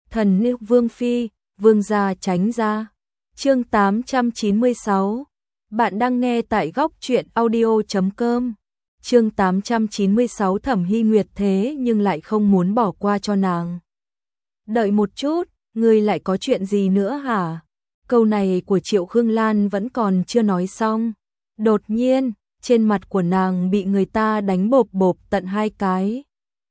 Thần nữ Vương Phi, Vương gia tránh ra. Chương 896. Bạn đang nghe tại góc truyện audio.com. Chương 896. Thẩm Hy Nguyệt thế nhưng lại không muốn bỏ qua cho nàng. Đợi một chút, ngươi lại có chuyện gì nữa hả? Câu này của Triệu Khương Lan vẫn còn chưa nói xong. Đột nhiên, trên mặt của nàng bị người ta đánh bộp bộp tận 2 cái.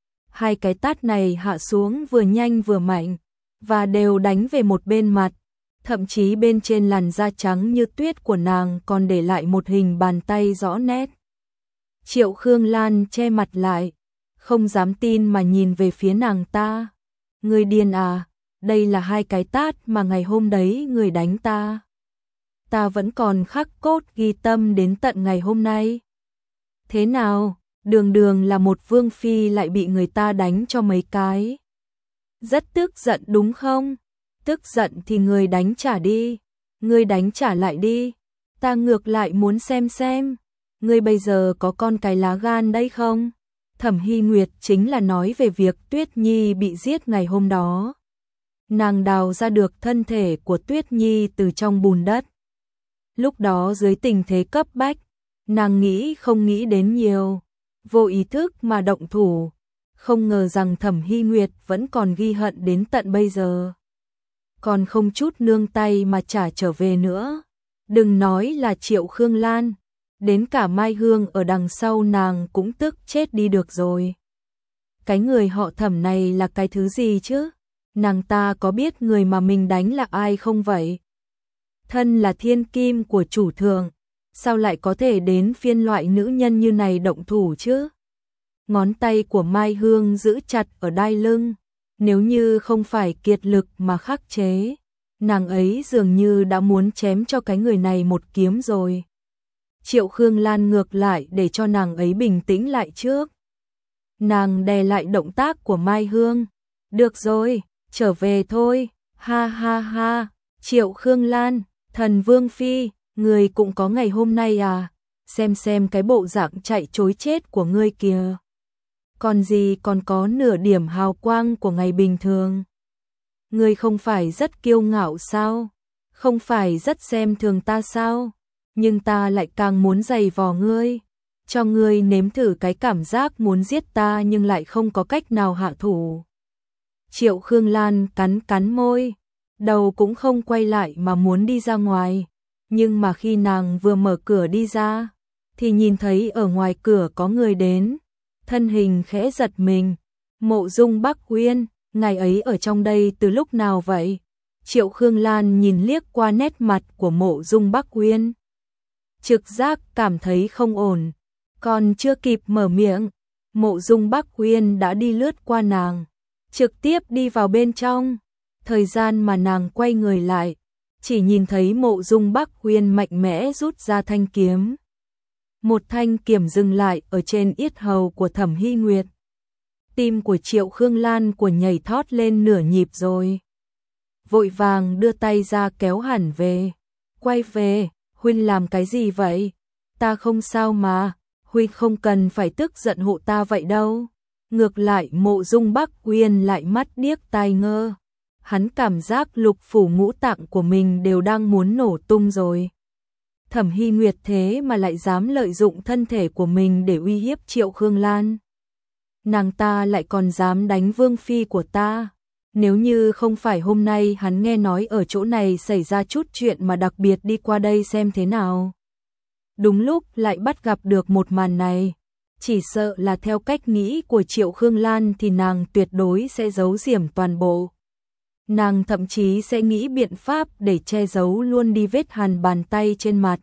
2 cái tát này hạ xuống vừa nhanh vừa mạnh, và đều đánh về một bên mặt. Thậm chí bên trên làn da trắng như tuyết của nàng còn để lại một hình bàn tay rõ nét. Triệu Khương Lan che mặt lại, không dám tin mà nhìn về phía nàng ta. Ngươi điên à, đây là 2 cái tát mà ngày hôm đấy người đánh ta. Ta vẫn còn khắc cốt ghi tâm đến tận ngày hôm nay. Thế nào, đường đường là một vương phi lại bị người ta đánh cho mấy cái. Rất tức giận đúng không? Tức giận thì người đánh trả đi. Ngươi đánh trả lại đi. Ta ngược lại muốn xem. Ngươi bây giờ có con cái lá gan đấy không? Thẩm Hy Nguyệt chính là nói về việc Tuyết Nhi bị giết ngày hôm đó. Nàng đào ra được thân thể của Tuyết Nhi từ trong bùn đất. Lúc đó dưới tình thế cấp bách, nàng nghĩ không nghĩ đến nhiều, vô ý thức mà động thủ. Không ngờ rằng Thẩm Hy Nguyệt vẫn còn ghi hận đến tận bây giờ. Còn không chút nương tay mà trả trở về nữa. Đừng nói là Triệu Khương Lan, đến cả Mai Hương ở đằng sau nàng cũng tức chết đi được rồi. Cái người họ Thẩm này là cái thứ gì chứ? Nàng ta có biết người mà mình đánh là ai không vậy? Thân là thiên kim của chủ thượng, sao lại có thể đến phiên loại nữ nhân như này động thủ chứ? Ngón tay của Mai Hương giữ chặt ở đai lưng, nếu như không phải kiệt lực mà khắc chế, nàng ấy dường như đã muốn chém cho cái người này một kiếm rồi. Triệu Khương Lan ngược lại để cho nàng ấy bình tĩnh lại trước. Nàng đè lại động tác của Mai Hương. Được rồi, trở về thôi, ha ha ha. Triệu Khương Lan, thần Vương Phi, người cũng có ngày hôm nay à? Xem cái bộ dạng chạy trối chết của ngươi kìa. Còn gì còn có nửa điểm hào quang của ngày bình thường. Ngươi không phải rất kiêu ngạo sao? Không phải rất xem thường ta sao? Nhưng ta lại càng muốn giày vò ngươi, cho ngươi nếm thử cái cảm giác muốn giết ta nhưng lại không có cách nào hạ thủ. Triệu Khương Lan cắn môi, đầu cũng không quay lại mà muốn đi ra ngoài. Nhưng mà khi nàng vừa mở cửa đi ra, thì nhìn thấy ở ngoài cửa có người đến. Thân hình khẽ giật mình. Mộ Dung Bắc Uyên, ngài ấy ở trong đây từ lúc nào vậy? Triệu Khương Lan nhìn liếc qua nét mặt của Mộ Dung Bắc Uyên, trực giác cảm thấy không ổn. Còn chưa kịp mở miệng, Mộ Dung Bắc Uyên đã đi lướt qua nàng, trực tiếp đi vào bên trong. Thời gian mà nàng quay người lại, chỉ nhìn thấy Mộ Dung Bắc Uyên mạnh mẽ rút ra thanh kiếm. Một thanh kiếm dừng lại ở trên yết hầu của Thẩm Hy Nguyệt. Tim của Triệu Khương Lan của nhảy thót lên nửa nhịp rồi. Vội vàng đưa tay ra kéo hẳn về. Quay về, huynh làm cái gì vậy? Ta không sao mà, huynh không cần phải tức giận hộ ta vậy đâu. Ngược lại Mộ Dung Bắc Uyên lại mắt điếc tai ngơ. Hắn cảm giác lục phủ ngũ tạng của mình đều đang muốn nổ tung rồi. Thẩm Hy Nguyệt thế mà lại dám lợi dụng thân thể của mình để uy hiếp Triệu Khương Lan. Nàng ta lại còn dám đánh Vương Phi của ta. Nếu như không phải hôm nay hắn nghe nói ở chỗ này xảy ra chút chuyện mà đặc biệt đi qua đây xem thế nào. Đúng lúc lại bắt gặp được một màn này. Chỉ sợ là theo cách nghĩ của Triệu Khương Lan thì nàng tuyệt đối sẽ giấu giểm toàn bộ. Nàng thậm chí sẽ nghĩ biện pháp để che giấu luôn đi vết hằn bàn tay trên mặt.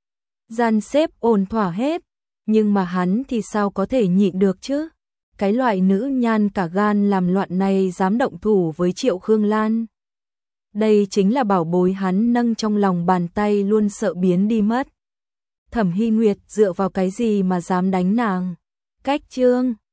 Dàn xếp ổn thỏa hết, nhưng mà hắn thì sao có thể nhịn được chứ? Cái loại nữ nhan cả gan làm loạn này dám động thủ với Triệu Khương Lan. Đây chính là bảo bối hắn nâng trong lòng bàn tay luôn sợ biến đi mất. Thẩm Hy Nguyệt dựa vào cái gì mà dám đánh nàng? Cách chương